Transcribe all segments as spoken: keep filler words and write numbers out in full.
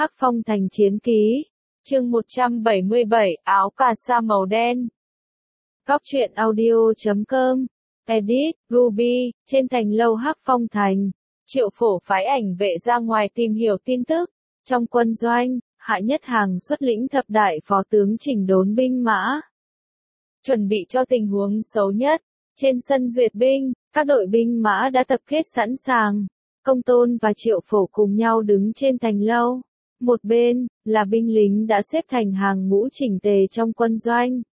Hắc Phong Thành chiến ký. Chương một trăm bảy mươi bảy, áo cà sa màu đen. Cóc truyện audio chấm com. Edit, Ruby, trên thành lâu Hắc Phong Thành. Triệu Phổ phái ảnh vệ ra ngoài tìm hiểu tin tức. Trong quân doanh, Hạ Nhất Hàng xuất lĩnh thập đại phó tướng chỉnh đốn binh mã. Chuẩn bị cho tình huống xấu nhất. Trên sân duyệt binh, các đội binh mã đã tập kết sẵn sàng. Công Tôn và Triệu Phổ cùng nhau đứng trên thành lâu. Một bên, là binh lính đã xếp thành hàng ngũ chỉnh tề trong quân doanh.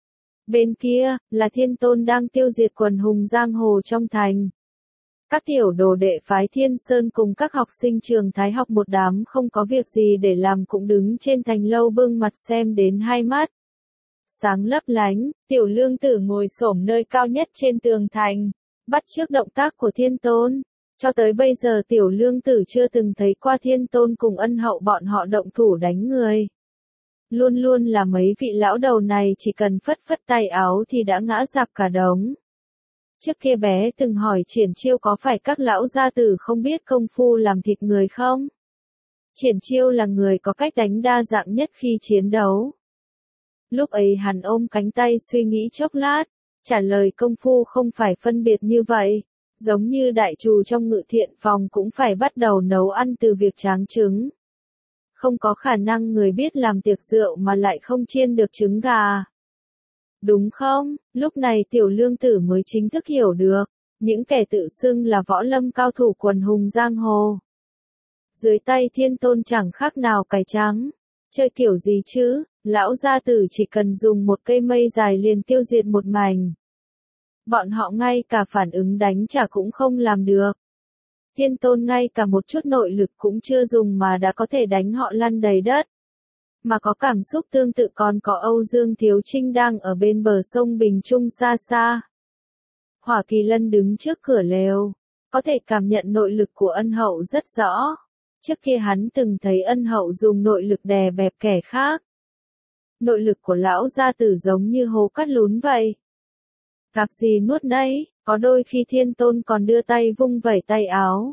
Bên kia, là Thiên Tôn đang tiêu diệt quần hùng giang hồ trong thành. Các tiểu đồ đệ phái Thiên Sơn cùng các học sinh trường Thái học một đám không có việc gì để làm cũng đứng trên thành lâu bưng mặt xem đến hai mắt. Sáng lấp lánh, tiểu lương tử ngồi xổm nơi cao nhất trên tường thành, bắt chước động tác của Thiên Tôn. Cho tới bây giờ tiểu lương tử chưa từng thấy qua Thiên Tôn cùng Ân Hậu bọn họ động thủ đánh người. Luôn luôn là mấy vị lão đầu này chỉ cần phất phất tay áo thì đã ngã rạp cả đống. Trước kia bé từng hỏi Triển Chiêu có phải các lão gia tử không biết công phu làm thịt người không? Triển Chiêu là người có cách đánh đa dạng nhất khi chiến đấu. Lúc ấy hắn ôm cánh tay suy nghĩ chốc lát, trả lời công phu không phải phân biệt như vậy. Giống như đại trù trong ngự thiện phòng cũng phải bắt đầu nấu ăn từ việc tráng trứng. Không có khả năng người biết làm tiệc rượu mà lại không chiên được trứng gà. Đúng không? Lúc này tiểu lương tử mới chính thức hiểu được, những kẻ tự xưng là võ lâm cao thủ quần hùng giang hồ. Dưới tay Thiên Tôn chẳng khác nào cải trắng. Chơi kiểu gì chứ, lão gia tử chỉ cần dùng một cây mây dài liền tiêu diệt một mảnh. Bọn họ ngay cả phản ứng đánh trả cũng không làm được. Thiên Tôn ngay cả một chút nội lực cũng chưa dùng mà đã có thể đánh họ lăn đầy đất. Mà có cảm xúc tương tự còn có Âu Dương Thiếu Trinh đang ở bên bờ sông Bình Trung xa xa. Hỏa Kỳ Lân đứng trước cửa lều, có thể cảm nhận nội lực của Ân Hậu rất rõ. Trước kia hắn từng thấy Ân Hậu dùng nội lực đè bẹp kẻ khác. Nội lực của lão gia tử giống như hố cắt lún vậy. Gặp gì nuốt nấy, có đôi khi Thiên Tôn còn đưa tay vung vẩy tay áo.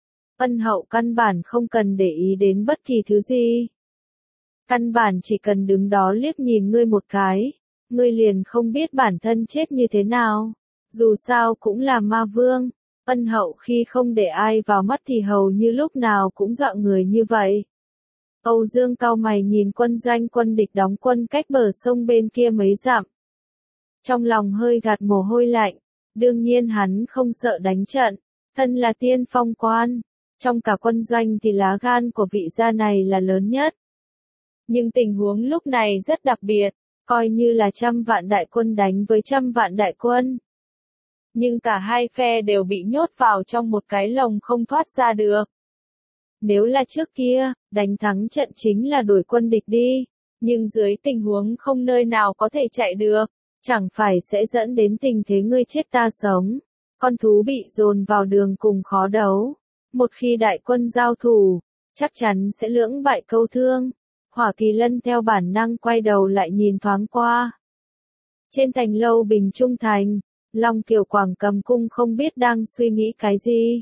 Ân Hậu căn bản không cần để ý đến bất kỳ thứ gì. Căn bản chỉ cần đứng đó liếc nhìn ngươi một cái, ngươi liền không biết bản thân chết như thế nào. Dù sao cũng là ma vương, Ân Hậu khi không để ai vào mắt thì hầu như lúc nào cũng dọa người như vậy. Âu Dương cau mày nhìn quân doanh quân địch đóng quân cách bờ sông bên kia mấy dặm. Trong lòng hơi gạt mồ hôi lạnh, đương nhiên hắn không sợ đánh trận, thân là tiên phong quan, trong cả quân doanh thì lá gan của vị gia này là lớn nhất. Nhưng tình huống lúc này rất đặc biệt, coi như là trăm vạn đại quân đánh với trăm vạn đại quân. Nhưng cả hai phe đều bị nhốt vào trong một cái lồng không thoát ra được. Nếu là trước kia, đánh thắng trận chính là đuổi quân địch đi, nhưng dưới tình huống không nơi nào có thể chạy được. Chẳng phải sẽ dẫn đến tình thế ngươi chết ta sống. Con thú bị dồn vào đường cùng khó đấu. Một khi đại quân giao thủ, chắc chắn sẽ lưỡng bại câu thương. Hỏa Kỳ Lân theo bản năng quay đầu lại nhìn thoáng qua. Trên thành lâu Bình Trung Thành, Long Kiều Quảng cầm cung không biết đang suy nghĩ cái gì.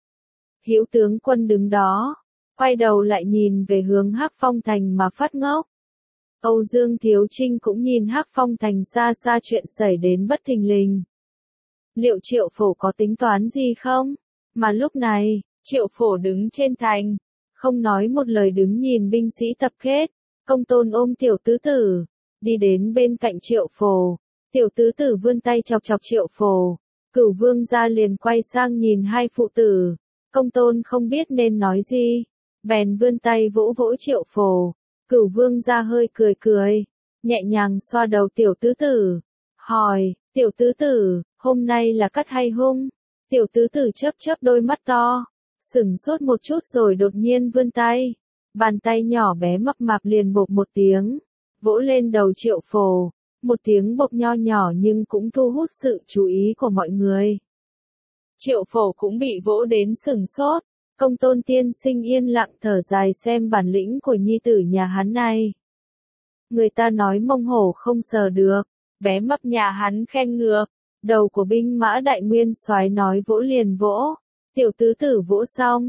Hữu tướng quân đứng đó, quay đầu lại nhìn về hướng Hắc Phong Thành mà phát ngốc. Âu Dương Thiếu Trinh cũng nhìn Hắc Phong Thành xa xa chuyện xảy đến bất thình lình. Liệu Triệu Phổ có tính toán gì không? Mà lúc này, Triệu Phổ đứng trên thành, không nói một lời đứng nhìn binh sĩ tập kết. Công Tôn ôm tiểu tứ tử, đi đến bên cạnh Triệu Phổ. Tiểu tứ tử vươn tay chọc chọc Triệu Phổ. Cửu Vương gia liền quay sang nhìn hai phụ tử. Công Tôn không biết nên nói gì, bèn vươn tay vỗ vỗ Triệu Phổ. Cửu Vương gia hơi cười cười, nhẹ nhàng xoa đầu tiểu tứ tử, hỏi, tiểu tứ tử, hôm nay là cắt hay hung? Tiểu tứ tử chớp chớp đôi mắt to, sửng sốt một chút rồi đột nhiên vươn tay, bàn tay nhỏ bé mập mạp liền bộp một tiếng, vỗ lên đầu Triệu Phổ, một tiếng bộp nho nhỏ nhưng cũng thu hút sự chú ý của mọi người. Triệu Phổ cũng bị vỗ đến sửng sốt. Công Tôn tiên sinh yên lặng thở dài xem bản lĩnh của nhi tử nhà hắn này. Người ta nói mông hổ không sờ được, bé mập nhà hắn khen ngược, đầu của binh mã đại nguyên soái nói vỗ liền vỗ, tiểu tứ tử vỗ xong,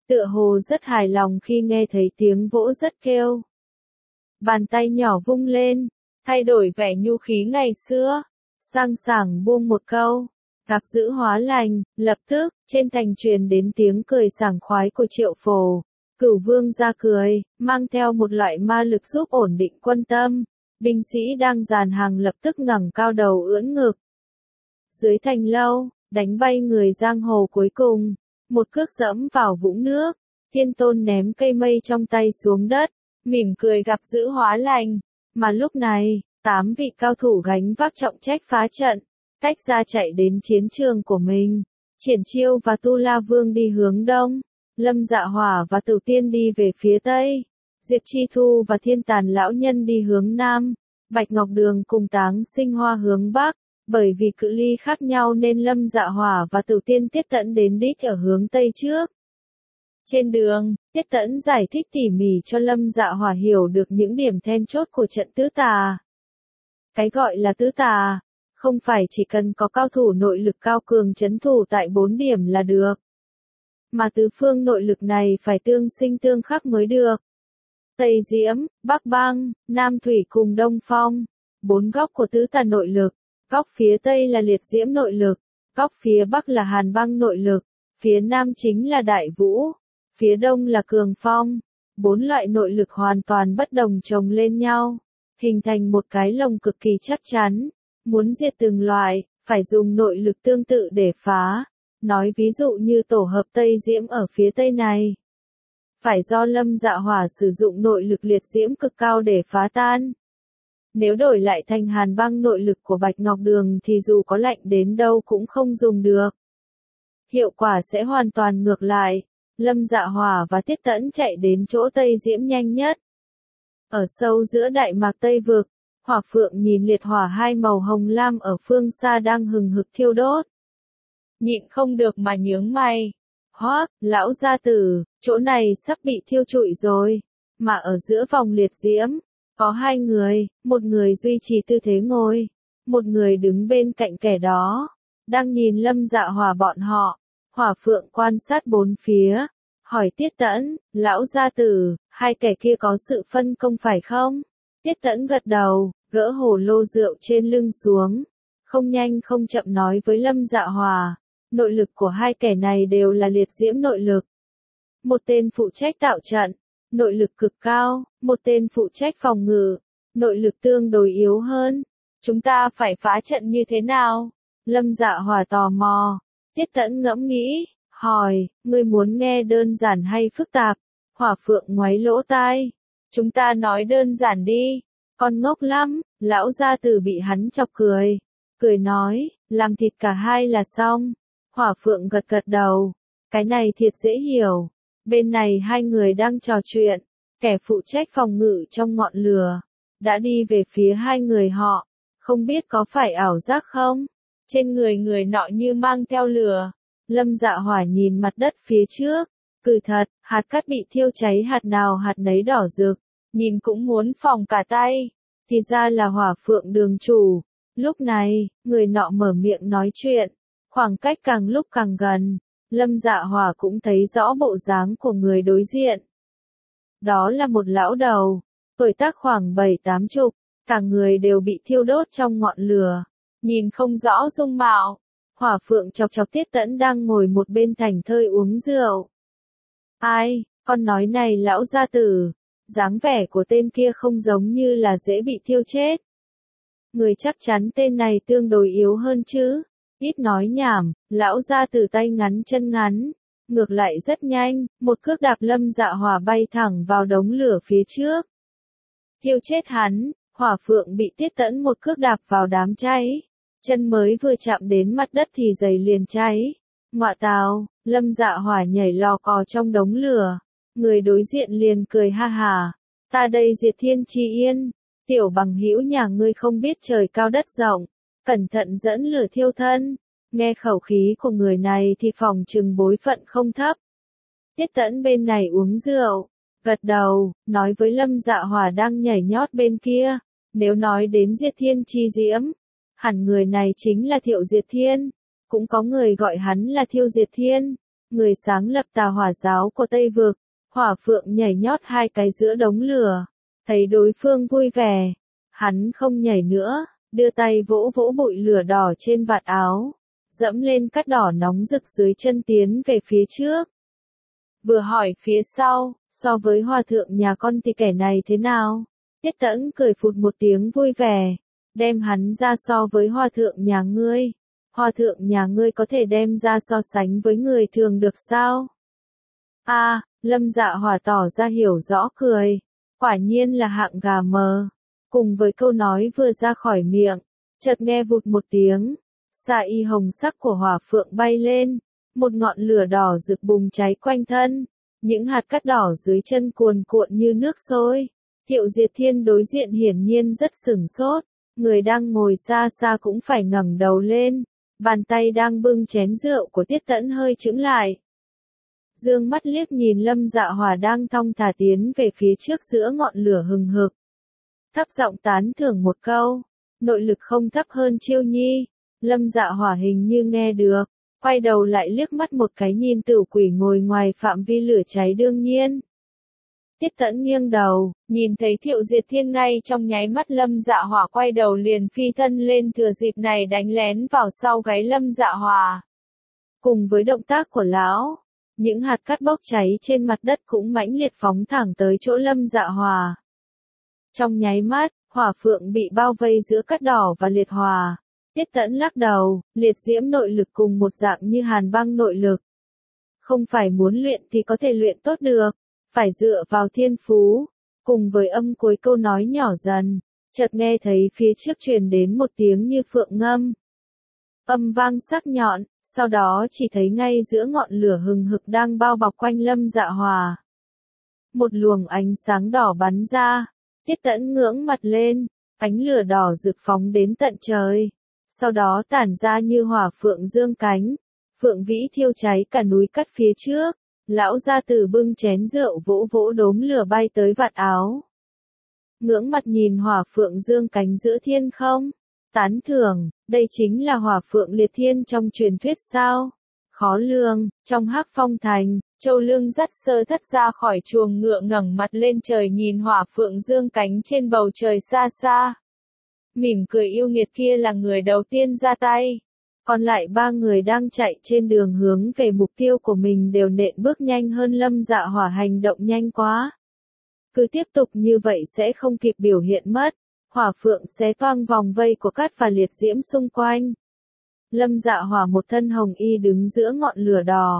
tựa hồ rất hài lòng khi nghe thấy tiếng vỗ rất kêu. Bàn tay nhỏ vung lên, thay đổi vẻ nhu khí ngày xưa, sang sảng buông một câu, gặp dữ hóa lành, lập tức, trên thành truyền đến tiếng cười sảng khoái của Triệu Phổ. Cửu vương ra cười, mang theo một loại ma lực giúp ổn định quân tâm, binh sĩ đang dàn hàng lập tức ngẩng cao đầu ưỡn ngực. Dưới thành lâu, đánh bay người giang hồ cuối cùng, một cước dẫm vào vũng nước, Thiên Tôn ném cây mây trong tay xuống đất, mỉm cười gặp dữ hóa lành, mà lúc này, tám vị cao thủ gánh vác trọng trách phá trận, tách ra chạy đến chiến trường của mình. Triển Chiêu và Tu La Vương đi hướng đông, Lâm Dạ Hỏa và Tử Tiên đi về phía tây, Diệp Chi Thu và Thiên Tàn lão nhân đi hướng nam, Bạch Ngọc Đường cùng Táng Sinh Hoa hướng bắc. Bởi vì cự ly khác nhau nên Lâm Dạ Hỏa và Tử Tiên Tiết Tẫn đến đích ở hướng tây trước. Trên đường, Tiết Tẫn giải thích tỉ mỉ cho Lâm Dạ Hỏa hiểu được những điểm then chốt của trận tứ tà. Cái gọi là tứ tà, không phải chỉ cần có cao thủ nội lực cao cường trấn thủ tại bốn điểm là được, mà tứ phương nội lực này phải tương sinh tương khắc mới được. Tây Diễm, Bắc Băng, Nam Thủy cùng Đông Phong, bốn góc của tứ tà nội lực. Góc phía Tây là liệt diễm nội lực, góc phía Bắc là hàn băng nội lực, phía Nam chính là đại vũ, phía Đông là cường phong. Bốn loại nội lực hoàn toàn bất đồng chồng lên nhau, hình thành một cái lồng cực kỳ chắc chắn. Muốn diệt từng loại, phải dùng nội lực tương tự để phá. Nói ví dụ như tổ hợp Tây Diễm ở phía Tây này, phải do Lâm Dạ Hỏa sử dụng nội lực liệt diễm cực cao để phá tan. Nếu đổi lại thành hàn băng nội lực của Bạch Ngọc Đường thì dù có lạnh đến đâu cũng không dùng được. Hiệu quả sẽ hoàn toàn ngược lại. Lâm Dạ Hỏa và Tiết Tẫn chạy đến chỗ Tây Diễm nhanh nhất. Ở sâu giữa Đại Mạc Tây Vực, Hỏa Phượng nhìn liệt hỏa hai màu hồng lam ở phương xa đang hừng hực thiêu đốt. Nhịn không được mà nhướng mày. Hoác, lão gia tử, chỗ này sắp bị thiêu trụi rồi. Mà ở giữa vòng liệt diễm, có hai người, một người duy trì tư thế ngồi, một người đứng bên cạnh kẻ đó, đang nhìn Lâm Dạ Hỏa bọn họ. Hỏa Phượng quan sát bốn phía, hỏi Tiết Tẫn, lão gia tử, hai kẻ kia có sự phân công phải không? Tiết Tẫn gật đầu, gỡ hồ lô rượu trên lưng xuống, không nhanh không chậm nói với Lâm Dạ Hỏa, nội lực của hai kẻ này đều là liệt diễm nội lực. Một tên phụ trách tạo trận, nội lực cực cao, một tên phụ trách phòng ngự, nội lực tương đối yếu hơn. Chúng ta phải phá trận như thế nào? Lâm Dạ Hỏa tò mò. Tiết Tẫn ngẫm nghĩ, hỏi, ngươi muốn nghe đơn giản hay phức tạp? Hỏa Phượng ngoáy lỗ tai. Chúng ta nói đơn giản đi. Con ngốc lắm, lão gia tử bị hắn chọc cười. Cười nói, làm thịt cả hai là xong. Hỏa Phượng gật gật đầu. Cái này thiệt dễ hiểu. Bên này hai người đang trò chuyện. Kẻ phụ trách phòng ngự trong ngọn lửa đã đi về phía hai người họ. Không biết có phải ảo giác không? Trên người người nọ như mang theo lửa. Lâm Dạ Hỏa nhìn mặt đất phía trước. Cười thật, hạt cát bị thiêu cháy hạt nào hạt nấy đỏ rực. Nhìn cũng muốn phỏng cả tay. Thì ra là Hỏa Phượng đường chủ. Lúc này, người nọ mở miệng nói chuyện. Khoảng cách càng lúc càng gần. Lâm Dạ Hỏa cũng thấy rõ bộ dáng của người đối diện. Đó là một lão đầu. Tuổi tác khoảng bảy tám chục. Cả người đều bị thiêu đốt trong ngọn lửa. Nhìn không rõ dung mạo. Hỏa Phượng chọc chọc Tiết Tẫn đang ngồi một bên thảnh thơi uống rượu. Ai, con nói này lão gia tử, dáng vẻ của tên kia không giống như là dễ bị thiêu chết. Người chắc chắn tên này tương đối yếu hơn chứ. Ít nói nhảm, lão gia tử tay ngắn chân ngắn. Ngược lại rất nhanh, một cước đạp Lâm Dạ Hỏa bay thẳng vào đống lửa phía trước. Thiêu chết hắn, Hỏa Phượng bị Tiết Tẫn một cước đạp vào đám cháy. Chân mới vừa chạm đến mặt đất thì giày liền cháy. Ngọa tào, Lâm Dạ Hỏa nhảy lò cò trong đống lửa. Người đối diện liền cười ha hà. Ta đây Diệt Thiên Chi Yên. Tiểu bằng hữu nhà ngươi không biết trời cao đất rộng. Cẩn thận dẫn lửa thiêu thân. Nghe khẩu khí của người này thì phòng chừng bối phận không thấp. Tiết Tẫn bên này uống rượu. Gật đầu, nói với Lâm Dạ Hỏa đang nhảy nhót bên kia. Nếu nói đến Diệt Thiên Chi Diễm, hẳn người này chính là Thiệu Diệt Thiên. Cũng có người gọi hắn là Thiêu Diệt Thiên. người sáng lập tà hỏa giáo của Tây Vực. Hỏa Phượng nhảy nhót hai cái giữa đống lửa, thấy đối phương vui vẻ, hắn không nhảy nữa, đưa tay vỗ vỗ bụi lửa đỏ trên vạt áo, dẫm lên cát đỏ nóng rực dưới chân tiến về phía trước. Vừa hỏi phía sau, so với hòa thượng nhà con thì kẻ này thế nào? Tiết Tẫn cười phụt một tiếng vui vẻ, đem hắn ra so với hòa thượng nhà ngươi. Hòa thượng nhà ngươi có thể đem ra so sánh với người thường được sao? A, à, Lâm Dạ Hỏa tỏ ra hiểu rõ cười, quả nhiên là hạng gà mờ. Cùng với câu nói vừa ra khỏi miệng, chợt nghe vụt một tiếng, sa y hồng sắc của Hỏa Phượng bay lên, một ngọn lửa đỏ rực bùng cháy quanh thân, những hạt cát đỏ dưới chân cuồn cuộn như nước sôi. Thiệu Diệt Thiên đối diện hiển nhiên rất sửng sốt, người đang ngồi xa xa cũng phải ngẩng đầu lên, bàn tay đang bưng chén rượu của Tiết Tẫn hơi chững lại. Dương mắt liếc nhìn Lâm Dạ Hỏa đang thong thả tiến về phía trước giữa ngọn lửa hừng hực. Thấp giọng tán thưởng một câu, nội lực không thấp hơn Chiêu Nhi. Lâm Dạ Hỏa hình như nghe được, quay đầu lại liếc mắt một cái nhìn Tửu Quỷ ngồi ngoài phạm vi lửa cháy đương nhiên. Tiết Tẫn nghiêng đầu, nhìn thấy Thiệu Diệt Thiên ngay trong nháy mắt Lâm Dạ Hỏa quay đầu liền phi thân lên thừa dịp này đánh lén vào sau gáy Lâm Dạ Hỏa. Cùng với động tác của lão, những hạt cát bốc cháy trên mặt đất cũng mãnh liệt phóng thẳng tới chỗ Lâm Dạ Hỏa. Trong nháy mắt, Hỏa Phượng bị bao vây giữa cát đỏ và liệt hỏa. Tiết Tẫn lắc đầu, liệt diễm nội lực cùng một dạng như hàn băng nội lực. Không phải muốn luyện thì có thể luyện tốt được, phải dựa vào thiên phú. Cùng với âm cuối câu nói nhỏ dần, chợt nghe thấy phía trước truyền đến một tiếng như phượng ngâm. Âm vang sắc nhọn, sau đó chỉ thấy ngay giữa ngọn lửa hừng hực đang bao bọc quanh Lâm Dạ Hỏa. Một luồng ánh sáng đỏ bắn ra, Tiết Tẫn ngưỡng mặt lên, ánh lửa đỏ rực phóng đến tận trời. Sau đó tản ra như hỏa phượng dương cánh, phượng vĩ thiêu cháy cả núi cát phía trước. Lão gia tử bưng chén rượu vỗ vỗ đốm lửa bay tới vạt áo. Ngưỡng mặt nhìn hỏa phượng dương cánh giữa thiên không, tán thưởng, đây chính là hỏa phượng liệt thiên trong truyền thuyết sao? Khó lường, trong Hắc Phong Thành, Châu Lương dắt Sơ Thất ra khỏi chuồng ngựa ngẩng mặt lên trời nhìn hỏa phượng dương cánh trên bầu trời xa xa. Mỉm cười yêu nghiệt kia là người đầu tiên ra tay. Còn lại ba người đang chạy trên đường hướng về mục tiêu của mình đều nện bước nhanh hơn Lâm Dạ Hỏa hành động nhanh quá. Cứ tiếp tục như vậy sẽ không kịp biểu hiện mất. Hỏa Phượng xé toang vòng vây của cát và liệt diễm xung quanh. Lâm Dạ Hỏa một thân hồng y đứng giữa ngọn lửa đỏ.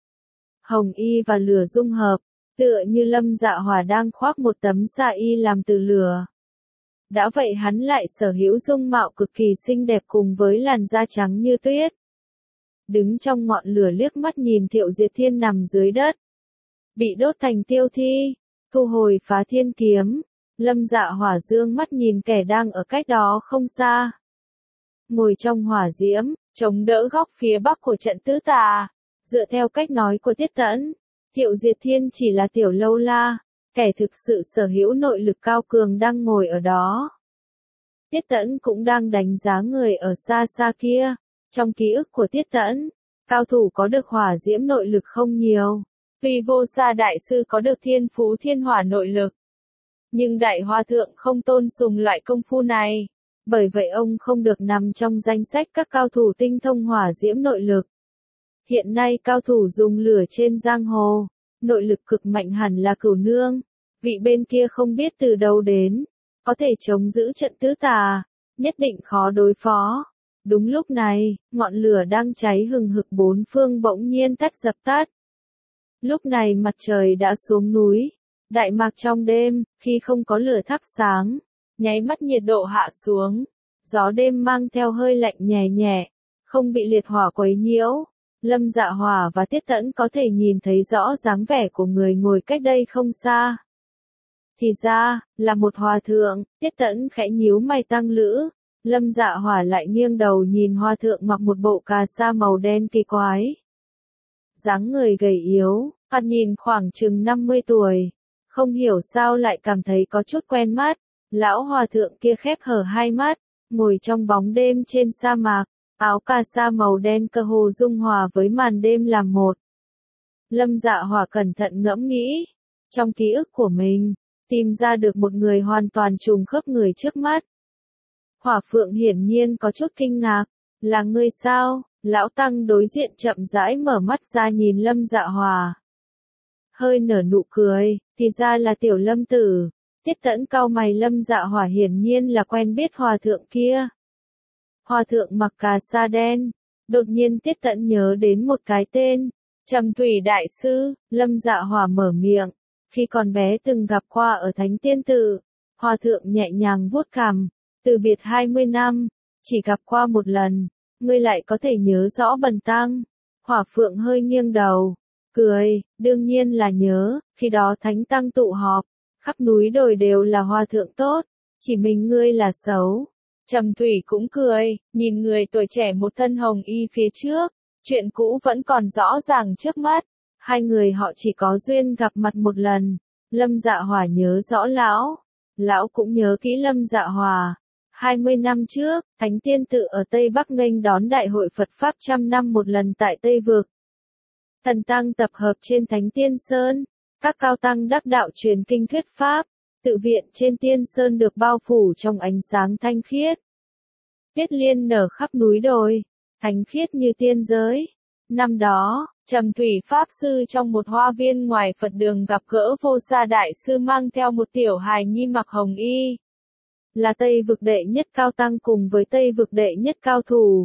Hồng y và lửa dung hợp, tựa như Lâm Dạ Hỏa đang khoác một tấm sa y làm từ lửa. Đã vậy hắn lại sở hữu dung mạo cực kỳ xinh đẹp cùng với làn da trắng như tuyết. Đứng trong ngọn lửa liếc mắt nhìn Thiệu Diệt Thiên nằm dưới đất, bị đốt thành tiêu thi, thu hồi Phá Thiên kiếm. Lâm Dạ Hỏa dương mắt nhìn kẻ đang ở cách đó không xa. Ngồi trong hỏa diễm, chống đỡ góc phía bắc của trận tứ tà. Dựa theo cách nói của Tiết Tẫn, Thiệu Diệt Thiên chỉ là tiểu lâu la. Kẻ thực sự sở hữu nội lực cao cường đang ngồi ở đó. Tiết Tẫn cũng đang đánh giá người ở xa xa kia. Trong ký ức của Tiết Tẫn, cao thủ có được hỏa diễm nội lực không nhiều. Tuy Vô Sa Đại Sư có được thiên phú thiên hỏa nội lực, nhưng Đại Hòa Thượng không tôn sùng loại công phu này. Bởi vậy ông không được nằm trong danh sách các cao thủ tinh thông hỏa diễm nội lực. Hiện nay cao thủ dùng lửa trên giang hồ, nội lực cực mạnh hẳn là Cửu Nương. Vị bên kia không biết từ đâu đến, có thể chống giữ trận tứ tà, nhất định khó đối phó. Đúng lúc này, ngọn lửa đang cháy hừng hực bốn phương bỗng nhiên tắt dập tắt. Lúc này mặt trời đã xuống núi, Đại Mạc trong đêm, khi không có lửa thắp sáng, nháy mắt nhiệt độ hạ xuống, gió đêm mang theo hơi lạnh nhẹ nhẹ, không bị liệt hỏa quấy nhiễu. Lâm Dạ Hỏa và Tiết Tẫn có thể nhìn thấy rõ dáng vẻ của người ngồi cách đây không xa. Thì ra, là một hòa thượng. Tiết Tẫn khẽ nhíu mày tăng lữ. Lâm Dạ Hỏa lại nghiêng đầu nhìn hòa thượng mặc một bộ cà sa màu đen kỳ quái. Dáng người gầy yếu, thoạt nhìn khoảng chừng năm mươi tuổi. Không hiểu sao lại cảm thấy có chút quen mắt. Lão hòa thượng kia khép hở hai mắt, ngồi trong bóng đêm trên sa mạc. Áo cà sa màu đen cơ hồ dung hòa với màn đêm làm một. Lâm Dạ Hỏa cẩn thận ngẫm nghĩ, trong ký ức của mình, tìm ra được một người hoàn toàn trùng khớp người trước mắt. Hỏa Phượng hiển nhiên có chút kinh ngạc, là ngươi sao? Lão Tăng đối diện chậm rãi mở mắt ra nhìn Lâm Dạ Hỏa. Hơi nở nụ cười, thì ra là tiểu Lâm tử. Tiết Tẫn cau mày, Lâm Dạ Hỏa hiển nhiên là quen biết hòa thượng kia. Hòa thượng mặc cà sa đen, đột nhiên Tiết Tẫn nhớ đến một cái tên, Trầm Thủy Đại Sư. Lâm Dạ Hỏa mở miệng, khi còn bé từng gặp qua ở Thánh Tiên Tự. Hòa thượng nhẹ nhàng vuốt cằm, từ biệt hai mươi năm, chỉ gặp qua một lần, ngươi lại có thể nhớ rõ bần tăng. Hỏa Phượng hơi nghiêng đầu, cười, đương nhiên là nhớ, khi đó Thánh Tăng tụ họp, khắp núi đồi đều là hòa thượng tốt, chỉ mình ngươi là xấu. Trầm Thủy cũng cười, nhìn người tuổi trẻ một thân hồng y phía trước, chuyện cũ vẫn còn rõ ràng trước mắt, hai người họ chỉ có duyên gặp mặt một lần. Lâm Dạ Hỏa nhớ rõ lão, lão cũng nhớ kỹ Lâm Dạ Hỏa. hai mươi năm trước, Thánh Tiên Tự ở Tây Bắc nghênh đón Đại hội Phật Pháp trăm năm một lần tại Tây Vực. Thần tăng tập hợp trên Thánh Tiên Sơn, các cao tăng đắc đạo truyền kinh thuyết pháp, tự viện trên Tiên Sơn được bao phủ trong ánh sáng thanh khiết. Tuyết liên nở khắp núi đồi, thánh khiết như tiên giới. Năm đó, Trầm Thủy Pháp Sư trong một hoa viên ngoài Phật đường gặp gỡ Vô Sa Đại Sư mang theo một tiểu hài nhi mặc hồng y. Là Tây Vực đệ nhất cao tăng cùng với Tây Vực đệ nhất cao thủ.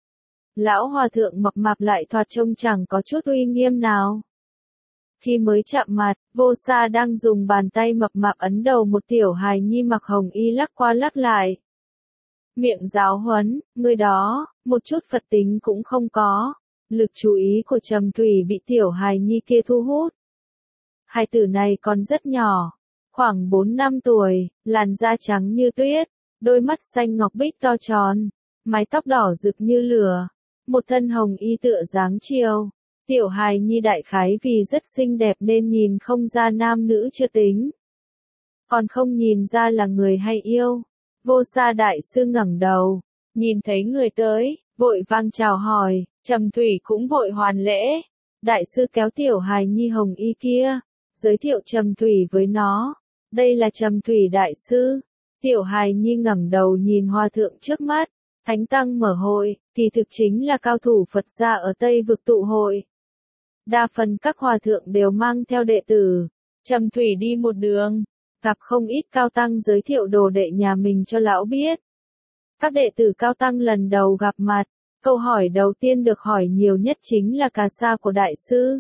Lão hòa thượng mập mạp lại thoạt trông chẳng có chút uy nghiêm nào. Khi mới chạm mặt, Vô Sa đang dùng bàn tay mập mạp ấn đầu một tiểu hài nhi mặc hồng y lắc qua lắc lại. Miệng giáo huấn, người đó, một chút Phật tính cũng không có. Lực chú ý của Trầm Thủy bị tiểu hài nhi kia thu hút. Hài tử này còn rất nhỏ, khoảng bốn năm tuổi, làn da trắng như tuyết, đôi mắt xanh ngọc bích to tròn, mái tóc đỏ rực như lửa, một thân hồng y tựa dáng chiều. Tiểu hài nhi đại khái vì rất xinh đẹp nên nhìn không ra nam nữ chưa tính, còn không nhìn ra là người hay yêu. Vô Sa Đại Sư ngẩng đầu, nhìn thấy người tới, vội vang chào hỏi. Trầm Thủy cũng vội hoàn lễ. Đại sư kéo tiểu hài nhi hồng y kia, giới thiệu Trầm Thủy với nó. Đây là Trầm Thủy Đại Sư. Tiểu hài nhi ngẩng đầu nhìn hòa thượng trước mắt. Thánh tăng mở hội, thì thực chính là cao thủ Phật gia ở Tây Vực tụ hội. Đa phần các hòa thượng đều mang theo đệ tử. Trầm Thủy đi một đường, gặp không ít cao tăng giới thiệu đồ đệ nhà mình cho lão biết. Các đệ tử cao tăng lần đầu gặp mặt, câu hỏi đầu tiên được hỏi nhiều nhất chính là cà sa của đại sư.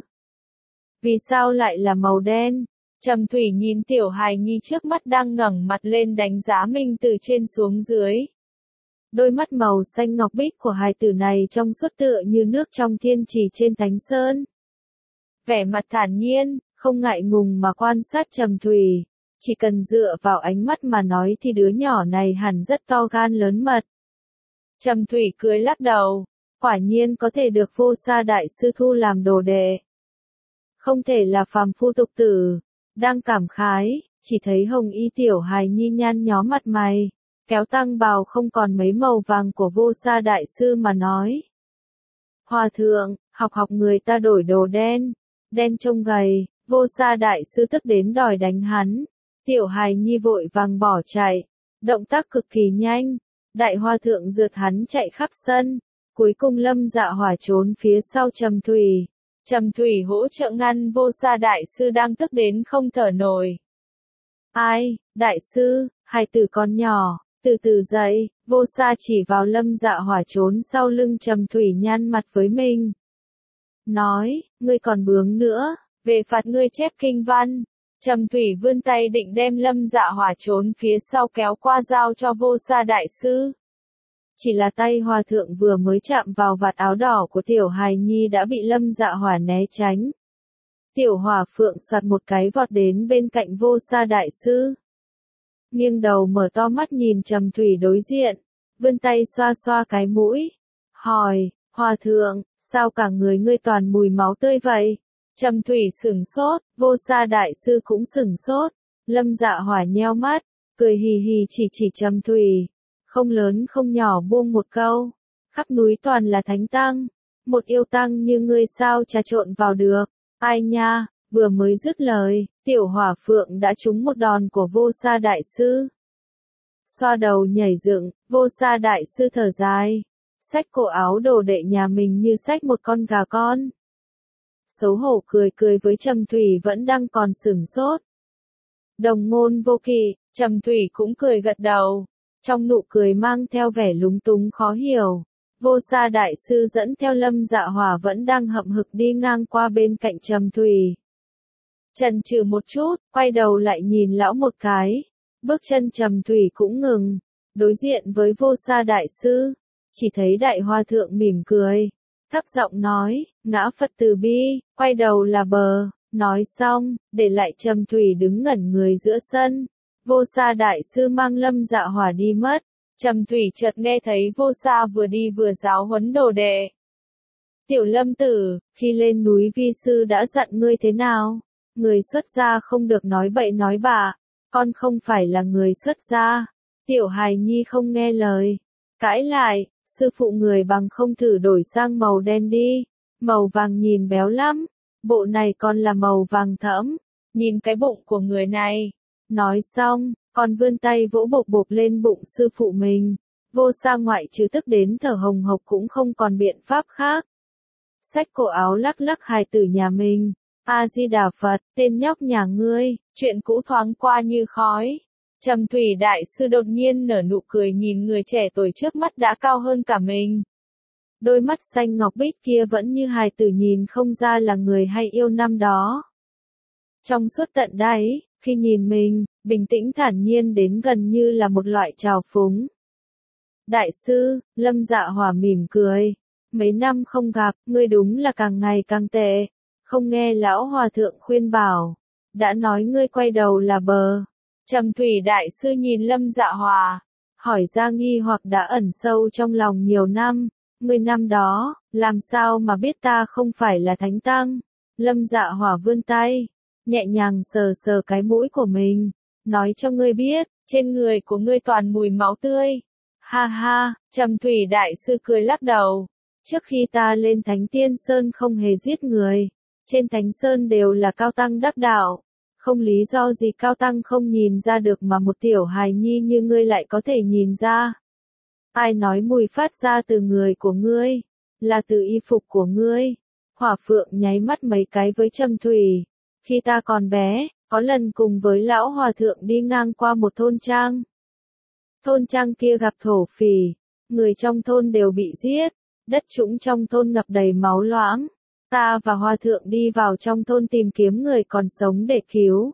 Vì sao lại là màu đen? Trầm Thủy nhìn tiểu hài nhi trước mắt đang ngẩng mặt lên đánh giá mình từ trên xuống dưới. Đôi mắt màu xanh ngọc bích của hài tử này trong suốt tựa như nước trong thiên trì trên Thánh Sơn. Vẻ mặt thản nhiên, không ngại ngùng mà quan sát Trầm Thủy. Chỉ cần dựa vào ánh mắt mà nói thì đứa nhỏ này hẳn rất to gan lớn mật. Trầm Thủy cười lắc đầu, quả nhiên có thể được Vô Sa Đại Sư thu làm đồ đệ. Không thể là phàm phu tục tử. Đang cảm khái, chỉ thấy hồng y tiểu hài nhi nhăn nhó mặt mày, kéo tăng bào không còn mấy màu vàng của Vô Sa Đại Sư mà nói. Hòa thượng, học học người ta đổi đồ đen, đen trông gầy. Vô Sa Đại Sư tức đến đòi đánh hắn. Tiểu hài nhi vội vàng bỏ chạy, động tác cực kỳ nhanh. Đại hòa thượng rượt hắn chạy khắp sân, cuối cùng Lâm Dạ Hỏa trốn phía sau Trầm Thủy. Trầm Thủy hỗ trợ ngăn Vô Sa Đại Sư đang tức đến không thở nổi. Ai, Đại Sư, hài tử con nhỏ, từ từ dậy. Vô Sa chỉ vào Lâm Dạ Hỏa trốn sau lưng Trầm Thủy nhăn mặt với mình. Nói, ngươi còn bướng nữa, về phạt ngươi chép kinh văn. Trầm Thủy vươn tay định đem Lâm Dạ Hỏa trốn phía sau kéo qua giao cho Vô Sa Đại Sư. Chỉ là tay hòa thượng vừa mới chạm vào vạt áo đỏ của tiểu hài nhi đã bị Lâm Dạ Hỏa né tránh. Tiểu Hỏa Phượng soạt một cái vọt đến bên cạnh Vô Sa Đại Sư. Nghiêng đầu mở to mắt nhìn Trầm Thủy đối diện, vươn tay xoa xoa cái mũi. Hỏi, hòa thượng, sao cả người ngươi toàn mùi máu tươi vậy? Trầm Thủy sửng sốt, Vô Sa Đại Sư cũng sửng sốt. Lâm Dạ Hỏa nheo mắt, cười hì hì chỉ chỉ Trầm Thủy. Không lớn không nhỏ buông một câu. Khắp núi toàn là thánh tăng. Một yêu tăng như ngươi sao trà trộn vào được. Ai nha, vừa mới dứt lời, tiểu hỏa phượng đã trúng một đòn của vô sa đại sư. Xoa đầu nhảy dựng, vô sa đại sư thở dài, xách cổ áo đồ đệ nhà mình như xách một con gà con. Xấu hổ cười cười với Trầm Thủy vẫn đang còn sửng sốt. Đồng môn vô kỵ, Trầm Thủy cũng cười gật đầu, trong nụ cười mang theo vẻ lúng túng khó hiểu. Vô sa đại sư dẫn theo Lâm Dạ Hỏa vẫn đang hậm hực đi ngang qua bên cạnh Trầm Thủy. Chần chừ một chút, quay đầu lại nhìn lão một cái. Bước chân Trầm Thủy cũng ngừng, đối diện với vô sa đại sư. Chỉ thấy đại hòa thượng mỉm cười, thấp giọng nói, ngã Phật từ bi, quay đầu là bờ. Nói xong, để lại Trầm Thủy đứng ngẩn người giữa sân. Vô sa đại sư mang Lâm Dạ Hỏa đi mất. Trầm Thủy chợt nghe thấy vô sa vừa đi vừa giáo huấn đồ đệ. Tiểu Lâm tử, khi lên núi vi sư đã dặn ngươi thế nào? Người xuất gia không được nói bậy nói bạ, con không phải là người xuất gia. Tiểu hài nhi không nghe lời, cãi lại, sư phụ người bằng không thử đổi sang màu đen đi, màu vàng nhìn béo lắm, bộ này còn là màu vàng thẫm, nhìn cái bụng của người này. Nói xong, còn vươn tay vỗ bộp bộp lên bụng sư phụ mình. Vô sa ngoại trừ tức đến thở hồng hộc cũng không còn biện pháp khác. Xách cổ áo lắc lắc hài tử nhà mình. A Di Đà Phật, tên nhóc nhà ngươi, chuyện cũ thoáng qua như khói. Trầm Thủy đại sư đột nhiên nở nụ cười nhìn người trẻ tuổi trước mắt đã cao hơn cả mình. Đôi mắt xanh ngọc bích kia vẫn như hài tử nhìn không ra là người hay yêu năm đó. Trong suốt tận đáy, khi nhìn mình, bình tĩnh thản nhiên đến gần như là một loại trào phúng. Đại sư, Lâm Dạ Hỏa mỉm cười. Mấy năm không gặp, ngươi đúng là càng ngày càng tệ. Không nghe lão hòa thượng khuyên bảo. Đã nói ngươi quay đầu là bờ. Trầm Thủy đại sư nhìn Lâm Dạ Hỏa, hỏi ra nghi hoặc đã ẩn sâu trong lòng nhiều năm. Ngươi năm đó, làm sao mà biết ta không phải là thánh tăng? Lâm Dạ Hỏa vươn tay, nhẹ nhàng sờ sờ cái mũi của mình, nói cho ngươi biết, trên người của ngươi toàn mùi máu tươi. Ha ha, Trầm Thủy đại sư cười lắc đầu. Trước khi ta lên Thánh Tiên Sơn không hề giết người. Trên Thánh Sơn đều là cao tăng đắc đạo. Không lý do gì cao tăng không nhìn ra được mà một tiểu hài nhi như ngươi lại có thể nhìn ra. Ai nói mùi phát ra từ người của ngươi, là từ y phục của ngươi. Hỏa Phượng nháy mắt mấy cái với Trầm Thủy. Khi ta còn bé, có lần cùng với lão hòa thượng đi ngang qua một thôn trang. Thôn trang kia gặp thổ phỉ, người trong thôn đều bị giết, đất trũng trong thôn ngập đầy máu loãng. Ta và hòa thượng đi vào trong thôn tìm kiếm người còn sống để cứu.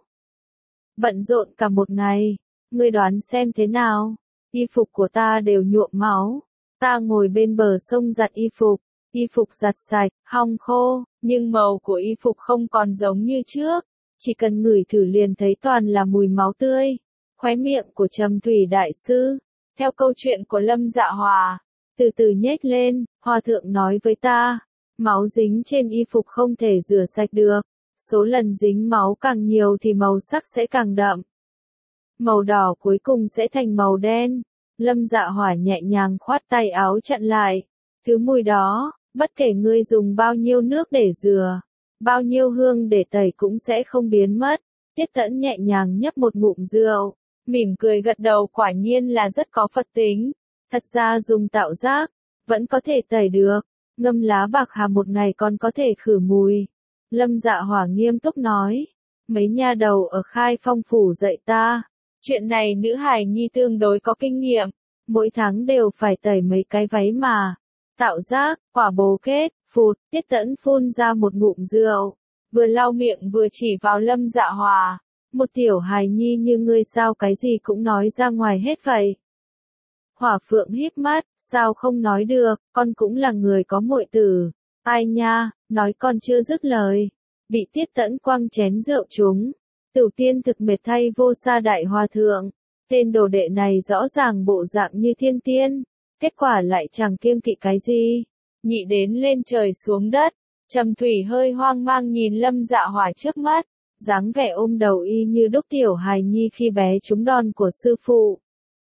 Bận rộn cả một ngày, ngươi đoán xem thế nào? Y phục của ta đều nhuộm máu. Ta ngồi bên bờ sông giặt y phục, y phục giặt sạch, hong khô, nhưng màu của y phục không còn giống như trước. Chỉ cần ngửi thử liền thấy toàn là mùi máu tươi. Khóe miệng của Trầm Thủy đại sư, theo câu chuyện của Lâm Dạ Hỏa, từ từ nhếch lên. Hòa thượng nói với ta, máu dính trên y phục không thể rửa sạch được. Số lần dính máu càng nhiều thì màu sắc sẽ càng đậm. Màu đỏ cuối cùng sẽ thành màu đen. Lâm Dạ Hỏa nhẹ nhàng khoát tay áo chặn lại. Thứ mùi đó, bất kể ngươi dùng bao nhiêu nước để rửa, bao nhiêu hương để tẩy cũng sẽ không biến mất. Tiết Tẫn nhẹ nhàng nhấp một ngụm rượu, mỉm cười gật đầu, quả nhiên là rất có Phật tính. Thật ra dùng tạo giác, vẫn có thể tẩy được. Ngâm lá bạc hà một ngày còn có thể khử mùi. Lâm Dạ Hỏa nghiêm túc nói. Mấy nha đầu ở Khai Phong phủ dạy ta. Chuyện này nữ hài nhi tương đối có kinh nghiệm. Mỗi tháng đều phải tẩy mấy cái váy mà. Tạo giác, quả bồ kết, phụt. Tiết Tẫn phun ra một ngụm rượu, vừa lau miệng vừa chỉ vào Lâm Dạ Hỏa. Một tiểu hài nhi như ngươi sao cái gì cũng nói ra ngoài hết vậy? Hỏa Phượng híp mắt, sao không nói được, con cũng là người có muội tử. Ai nha, nói con chưa dứt lời, bị Tiết Tẫn quăng chén rượu trúng. Tửu Tiên thực mệt thay vô sa đại hòa thượng. Tên đồ đệ này rõ ràng bộ dạng như thiên tiên, kết quả lại chẳng kiêng kỵ cái gì. Nhị đến lên trời xuống đất. Trầm Thủy hơi hoang mang nhìn Lâm Dạ Hỏa trước mắt, dáng vẻ ôm đầu y như đúc tiểu hài nhi khi bé trúng đòn của sư phụ.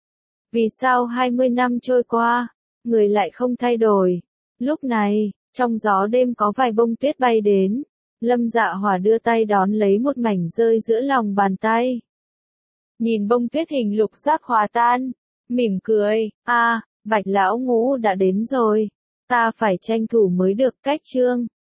Vì sao hai mươi năm trôi qua, người lại không thay đổi? Lúc này, trong gió đêm có vài bông tuyết bay đến, Lâm Dạ Hòa đưa tay đón lấy một mảnh rơi giữa lòng bàn tay. Nhìn bông tuyết hình lục sắc hòa tan, mỉm cười, a, Bạch lão ngũ đã đến rồi, ta phải tranh thủ mới được. Cách chương